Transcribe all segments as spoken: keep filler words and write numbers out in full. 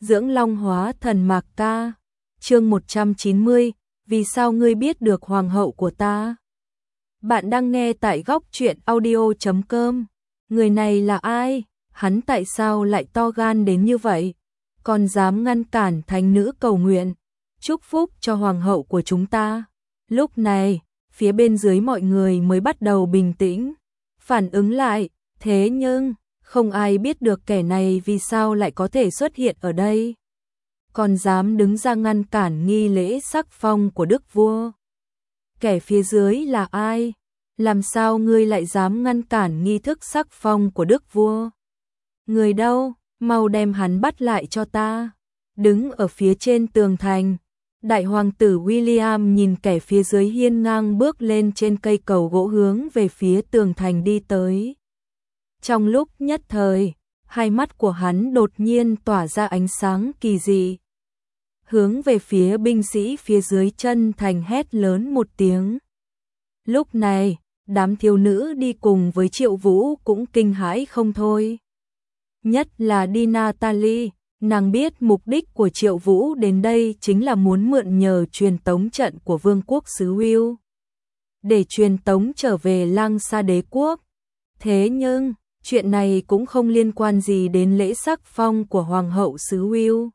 Dưỡng Long hóa thần mạc ca. Chương một trăm chín mươi, vì sao ngươi biết được hoàng hậu của ta? Bạn đang nghe tại góc truyện audio chấm com. Người này là ai? Hắn tại sao lại to gan đến như vậy? Còn dám ngăn cản thánh nữ cầu nguyện, chúc phúc cho hoàng hậu của chúng ta. Lúc này, phía bên dưới mọi người mới bắt đầu bình tĩnh, phản ứng lại, thế nhưng không ai biết được kẻ này vì sao lại có thể xuất hiện ở đây, còn dám đứng ra ngăn cản nghi lễ sắc phong của đức vua. Kẻ phía dưới là ai? Làm sao ngươi lại dám ngăn cản nghi thức sắc phong của đức vua? Người đâu? Mau đem hắn bắt lại cho ta. Đứng ở phía trên tường thành, đại hoàng tử William nhìn kẻ phía dưới hiên ngang bước lên trên cây cầu gỗ hướng về phía tường thành đi tới. Trong lúc nhất thời, hai mắt của hắn đột nhiên tỏa ra ánh sáng kỳ dị. Hướng về phía binh sĩ phía dưới chân thành hét lớn một tiếng. Lúc này, đám thiếu nữ đi cùng với Triệu Vũ cũng kinh hãi không thôi. Nhất là Đi Natalie, nàng biết mục đích của Triệu Vũ đến đây chính là muốn mượn nhờ truyền tống trận của vương quốc xứ Will, để truyền tống trở về Lang Sa đế quốc. Thế nhưng, chuyện này cũng không liên quan gì đến lễ sắc phong của hoàng hậu xứ Will.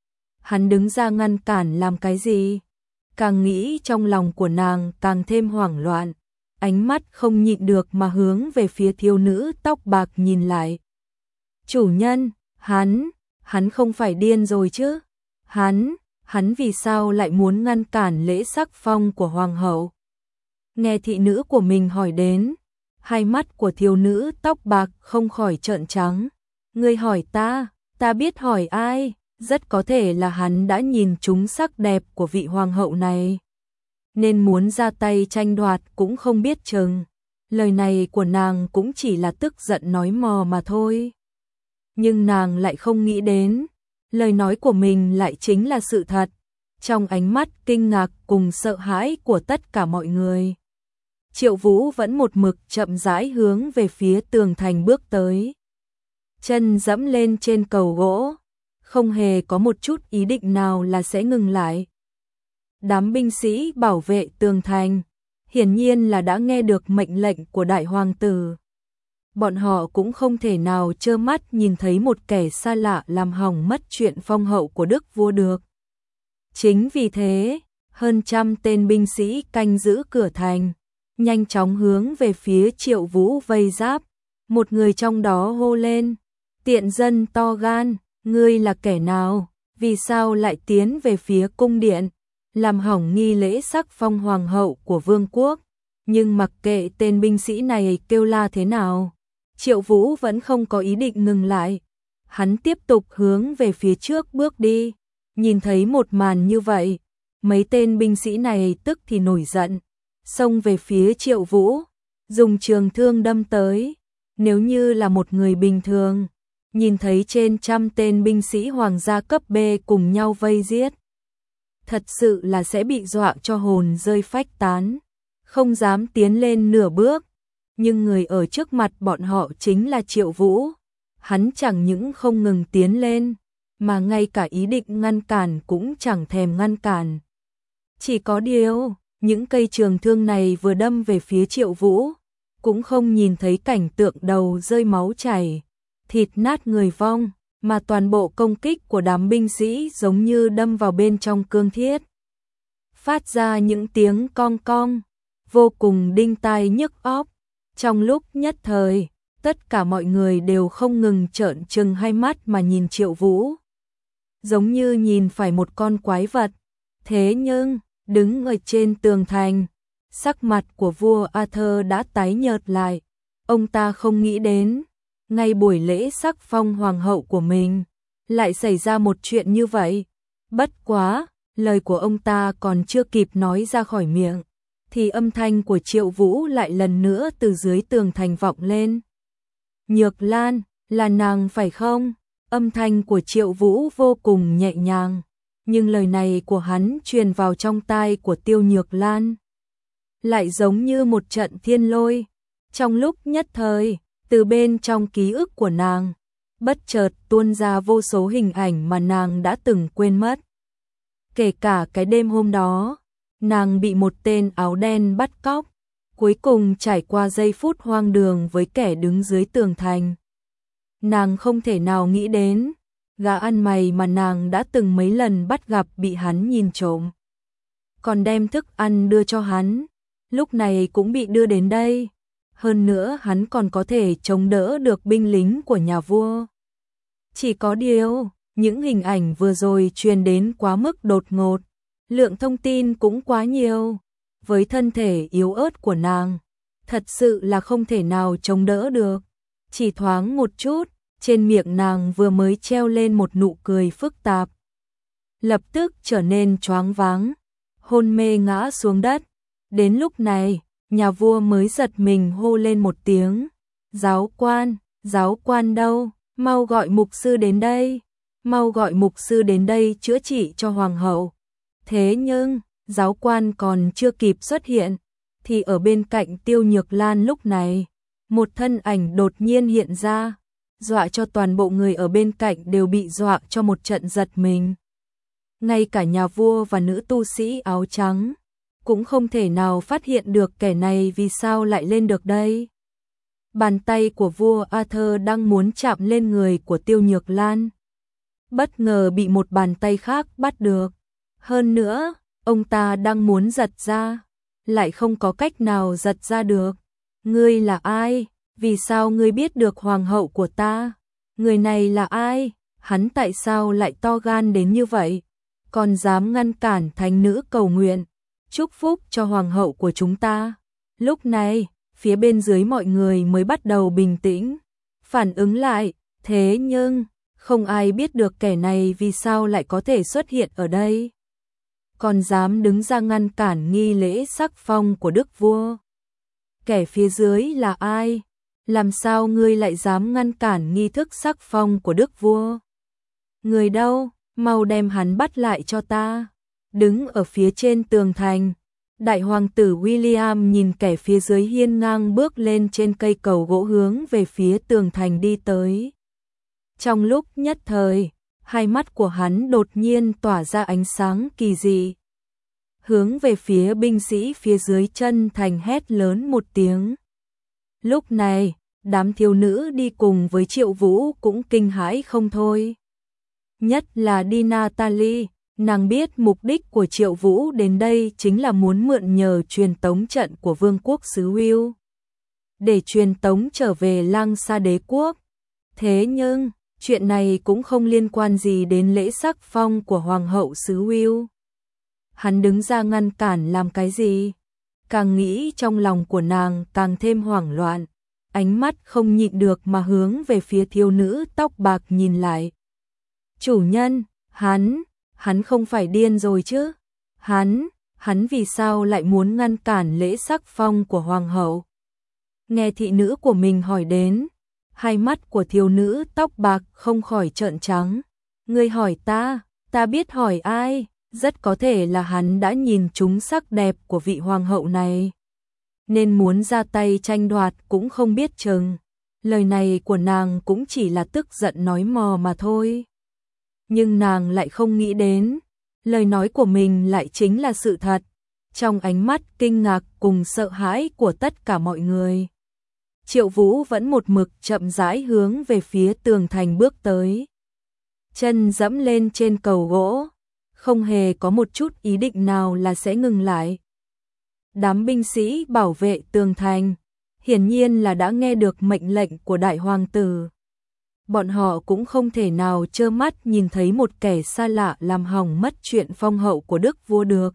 Hắn đứng ra ngăn cản làm cái gì? Càng nghĩ trong lòng của nàng càng thêm hoảng loạn, ánh mắt không nhịn được mà hướng về phía thiếu nữ tóc bạc nhìn lại. Chủ nhân, hắn, hắn không phải điên rồi chứ? Hắn, hắn vì sao lại muốn ngăn cản lễ sắc phong của hoàng hậu? Nghe thị nữ của mình hỏi đến, hai mắt của thiếu nữ tóc bạc không khỏi trợn trắng. Ngươi hỏi ta, ta biết hỏi ai? Rất có thể là hắn đã nhìn trúng sắc đẹp của vị hoàng hậu này, nên muốn ra tay tranh đoạt cũng không biết chừng. Lời này của nàng cũng chỉ là tức giận nói mò mà thôi. Nhưng nàng lại không nghĩ đến, lời nói của mình lại chính là sự thật. Trong ánh mắt kinh ngạc cùng sợ hãi của tất cả mọi người, Triệu Vũ vẫn một mực chậm rãi hướng về phía tường thành bước tới. Chân dẫm lên trên cầu gỗ, không hề có một chút ý định nào là sẽ ngừng lại. Đám binh sĩ bảo vệ tường thành, hiển nhiên là đã nghe được mệnh lệnh của đại hoàng tử. Bọn họ cũng không thể nào trơ mắt nhìn thấy một kẻ xa lạ làm hỏng mất chuyện phong hậu của đức vua được. Chính vì thế, hơn trăm tên binh sĩ canh giữ cửa thành, nhanh chóng hướng về phía Triệu Vũ vây giáp. Một người trong đó hô lên, tiện dân to gan, ngươi là kẻ nào? Vì sao lại tiến về phía cung điện, làm hỏng nghi lễ sắc phong hoàng hậu của vương quốc? Nhưng mặc kệ tên binh sĩ này kêu la thế nào, Triệu Vũ vẫn không có ý định ngừng lại. Hắn tiếp tục hướng về phía trước bước đi. Nhìn thấy một màn như vậy, mấy tên binh sĩ này tức thì nổi giận, xông về phía Triệu Vũ, dùng trường thương đâm tới. Nếu như là một người bình thường, nhìn thấy trên trăm tên binh sĩ hoàng gia cấp B cùng nhau vây giết, thật sự là sẽ bị dọa cho hồn rơi phách tán, không dám tiến lên nửa bước. Nhưng người ở trước mặt bọn họ chính là Triệu Vũ. Hắn chẳng những không ngừng tiến lên, mà ngay cả ý định ngăn cản cũng chẳng thèm ngăn cản. Chỉ có điều, những cây trường thương này vừa đâm về phía Triệu Vũ, cũng không nhìn thấy cảnh tượng đầu rơi máu chảy, thịt nát người vong, mà toàn bộ công kích của đám binh sĩ giống như đâm vào bên trong cương thiết, phát ra những tiếng cong cong, vô cùng đinh tai nhức óc. Trong lúc nhất thời, tất cả mọi người đều không ngừng trợn trừng hai mắt mà nhìn Triệu Vũ, giống như nhìn phải một con quái vật. Thế nhưng, đứng ở trên tường thành, sắc mặt của vua Arthur đã tái nhợt lại. Ông ta không nghĩ đến, ngay buổi lễ sắc phong hoàng hậu của mình, lại xảy ra một chuyện như vậy. Bất quá, lời của ông ta còn chưa kịp nói ra khỏi miệng, thì âm thanh của Triệu Vũ lại lần nữa từ dưới tường thành vọng lên. Nhược Lan, là nàng phải không? Âm thanh của Triệu Vũ vô cùng nhẹ nhàng, nhưng lời này của hắn truyền vào trong tai của Tiêu Nhược Lan, lại giống như một trận thiên lôi. Trong lúc nhất thời, từ bên trong ký ức của nàng, bất chợt tuôn ra vô số hình ảnh mà nàng đã từng quên mất. Kể cả cái đêm hôm đó, nàng bị một tên áo đen bắt cóc, cuối cùng trải qua giây phút hoang đường với kẻ đứng dưới tường thành. Nàng không thể nào nghĩ đến, gã ăn mày mà nàng đã từng mấy lần bắt gặp bị hắn nhìn trộm, còn đem thức ăn đưa cho hắn, lúc này cũng bị đưa đến đây. Hơn nữa hắn còn có thể chống đỡ được binh lính của nhà vua. Chỉ có điều, những hình ảnh vừa rồi truyền đến quá mức đột ngột, lượng thông tin cũng quá nhiều, với thân thể yếu ớt của nàng, thật sự là không thể nào chống đỡ được. Chỉ thoáng một chút, trên miệng nàng vừa mới treo lên một nụ cười phức tạp, lập tức trở nên choáng váng, hôn mê ngã xuống đất. Đến lúc này, nhà vua mới giật mình hô lên một tiếng, giáo quan, giáo quan đâu, mau gọi mục sư đến đây, mau gọi mục sư đến đây chữa trị cho hoàng hậu. Thế nhưng, giáo quan còn chưa kịp xuất hiện, thì ở bên cạnh Tiêu Nhược Lan lúc này, một thân ảnh đột nhiên hiện ra, dọa cho toàn bộ người ở bên cạnh đều bị dọa cho một trận giật mình. Ngay cả nhà vua và nữ tu sĩ áo trắng cũng không thể nào phát hiện được kẻ này vì sao lại lên được đây. Bàn tay của vua Arthur đang muốn chạm lên người của Tiêu Nhược Lan, bất ngờ bị một bàn tay khác bắt được. Hơn nữa, ông ta đang muốn giật ra, lại không có cách nào giật ra được. Ngươi là ai? Vì sao ngươi biết được hoàng hậu của ta? Người này là ai? Hắn tại sao lại to gan đến như vậy? Còn dám ngăn cản thánh nữ cầu nguyện, chúc phúc cho hoàng hậu của chúng ta. Lúc này, phía bên dưới mọi người mới bắt đầu bình tĩnh, phản ứng lại. Thế nhưng, không ai biết được kẻ này vì sao lại có thể xuất hiện ở đây, còn dám đứng ra ngăn cản nghi lễ sắc phong của đức vua. Kẻ phía dưới là ai? Làm sao ngươi lại dám ngăn cản nghi thức sắc phong của đức vua? Người đâu? Mau đem hắn bắt lại cho ta. Đứng ở phía trên tường thành, đại hoàng tử William nhìn kẻ phía dưới hiên ngang bước lên trên cây cầu gỗ hướng về phía tường thành đi tới. Trong lúc nhất thời, hai mắt của hắn đột nhiên tỏa ra ánh sáng kỳ dị, hướng về phía binh sĩ phía dưới chân thành hét lớn một tiếng. Lúc này, đám thiếu nữ đi cùng với Triệu Vũ cũng kinh hãi không thôi. Nhất là đi Natalie, nàng biết mục đích của Triệu Vũ đến đây chính là muốn mượn nhờ truyền tống trận của vương quốc xứ Will, để truyền tống trở về Lang Sa đế quốc. Thế nhưng, chuyện này cũng không liên quan gì đến lễ sắc phong của hoàng hậu xứ Will. Hắn đứng ra ngăn cản làm cái gì? Càng nghĩ trong lòng của nàng càng thêm hoảng loạn, ánh mắt không nhịn được mà hướng về phía thiếu nữ tóc bạc nhìn lại. Chủ nhân, hắn, hắn không phải điên rồi chứ? Hắn, hắn vì sao lại muốn ngăn cản lễ sắc phong của hoàng hậu? Nghe thị nữ của mình hỏi đến, hai mắt của thiếu nữ tóc bạc không khỏi trợn trắng. Ngươi hỏi ta, ta biết hỏi ai? Rất có thể là hắn đã nhìn trúng sắc đẹp của vị hoàng hậu này, nên muốn ra tay tranh đoạt cũng không biết chừng. Lời này của nàng cũng chỉ là tức giận nói mò mà thôi. Nhưng nàng lại không nghĩ đến, lời nói của mình lại chính là sự thật. Trong ánh mắt kinh ngạc cùng sợ hãi của tất cả mọi người, Triệu Vũ vẫn một mực chậm rãi hướng về phía tường thành bước tới. Chân dẫm lên trên cầu gỗ, không hề có một chút ý định nào là sẽ ngừng lại. Đám binh sĩ bảo vệ tường thành, hiển nhiên là đã nghe được mệnh lệnh của đại hoàng tử. Bọn họ cũng không thể nào trơ mắt nhìn thấy một kẻ xa lạ làm hỏng mất chuyện phong hậu của đức vua được.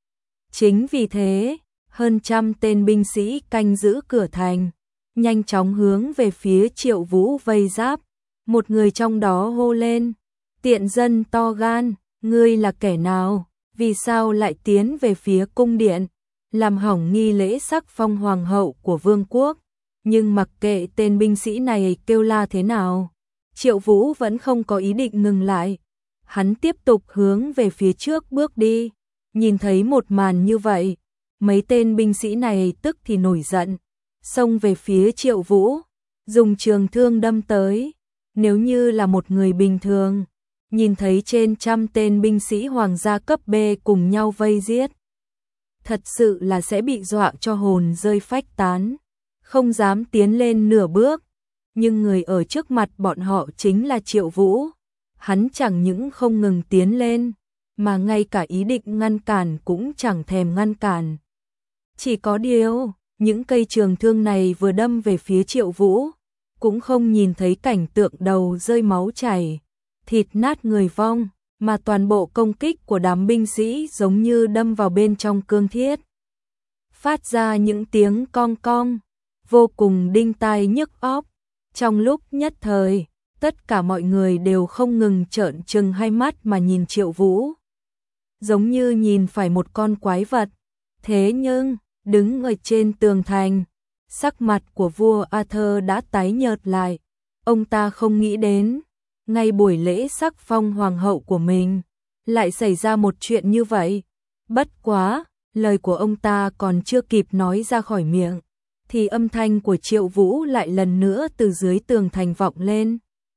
Chính vì thế, hơn trăm tên binh sĩ canh giữ cửa thành, nhanh chóng hướng về phía Triệu Vũ vây giáp. Một người trong đó hô lên, tiện dân to gan, ngươi là kẻ nào? Vì sao lại tiến về phía cung điện, làm hỏng nghi lễ sắc phong hoàng hậu của vương quốc? Nhưng mặc kệ tên binh sĩ này kêu la thế nào, Triệu Vũ vẫn không có ý định ngừng lại. Hắn tiếp tục hướng về phía trước bước đi. Nhìn thấy một màn như vậy, mấy tên binh sĩ này tức thì nổi giận, xông về phía Triệu Vũ, dùng trường thương đâm tới. Nếu như là một người bình thường, nhìn thấy trên trăm tên binh sĩ hoàng gia cấp B cùng nhau vây giết, thật sự là sẽ bị dọa cho hồn rơi phách tán, không dám tiến lên nửa bước. Nhưng người ở trước mặt bọn họ chính là Triệu Vũ. Hắn chẳng những không ngừng tiến lên, mà ngay cả ý định ngăn cản cũng chẳng thèm ngăn cản. Chỉ có điều, những cây trường thương này vừa đâm về phía Triệu Vũ, cũng không nhìn thấy cảnh tượng đầu rơi máu chảy, thịt nát người vong, mà toàn bộ công kích của đám binh sĩ giống như đâm vào bên trong cương thiết, phát ra những tiếng cong cong, vô cùng đinh tai nhức óc. Trong lúc nhất thời, tất cả mọi người đều không ngừng trợn trừng hai mắt mà nhìn Triệu Vũ, giống như nhìn phải một con quái vật. Thế nhưng, đứng ở trên tường thành, sắc mặt của vua Arthur đã tái nhợt lại. Ông ta không nghĩ đến, ngay buổi lễ sắc phong hoàng hậu của mình, lại xảy ra một chuyện như vậy. Bất quá, lời của ông ta còn chưa kịp nói ra khỏi miệng, thì âm thanh của Triệu Vũ lại lần nữa từ dưới tường thành vọng lên.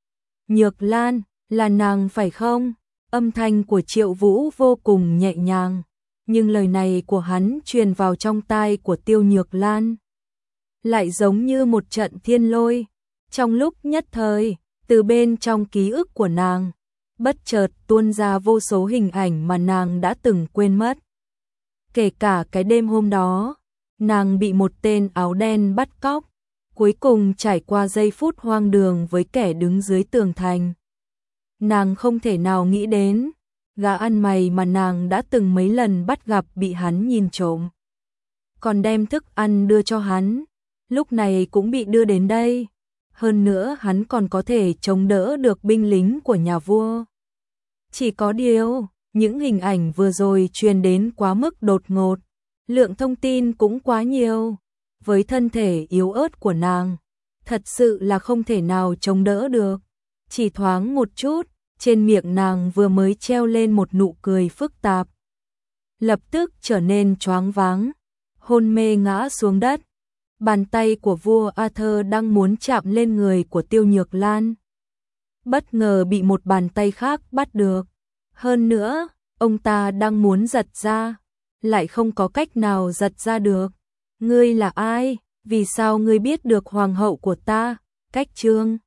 Nhược Lan, là nàng phải không? Âm thanh của Triệu Vũ vô cùng nhẹ nhàng, nhưng lời này của hắn truyền vào trong tai của Tiêu Nhược Lan, lại giống như một trận thiên lôi. Trong lúc nhất thời, từ bên trong ký ức của nàng, bất chợt tuôn ra vô số hình ảnh mà nàng đã từng quên mất. Kể cả cái đêm hôm đó, nàng bị một tên áo đen bắt cóc, cuối cùng trải qua giây phút hoang đường với kẻ đứng dưới tường thành. Nàng không thể nào nghĩ đến, gã ăn mày mà nàng đã từng mấy lần bắt gặp bị hắn nhìn trộm, còn đem thức ăn đưa cho hắn, lúc này cũng bị đưa đến đây. Hơn nữa hắn còn có thể chống đỡ được binh lính của nhà vua. Chỉ có điều, những hình ảnh vừa rồi truyền đến quá mức đột ngột, lượng thông tin cũng quá nhiều, với thân thể yếu ớt của nàng, thật sự là không thể nào chống đỡ được. Chỉ thoáng một chút, trên miệng nàng vừa mới treo lên một nụ cười phức tạp, lập tức trở nên choáng váng, hôn mê ngã xuống đất. Bàn tay của vua Arthur đang muốn chạm lên người của Tiêu Nhược Lan, bất ngờ bị một bàn tay khác bắt được. Hơn nữa, ông ta đang muốn giật ra, lại không có cách nào giật ra được. Ngươi là ai? Vì sao ngươi biết được hoàng hậu của ta? Cách chương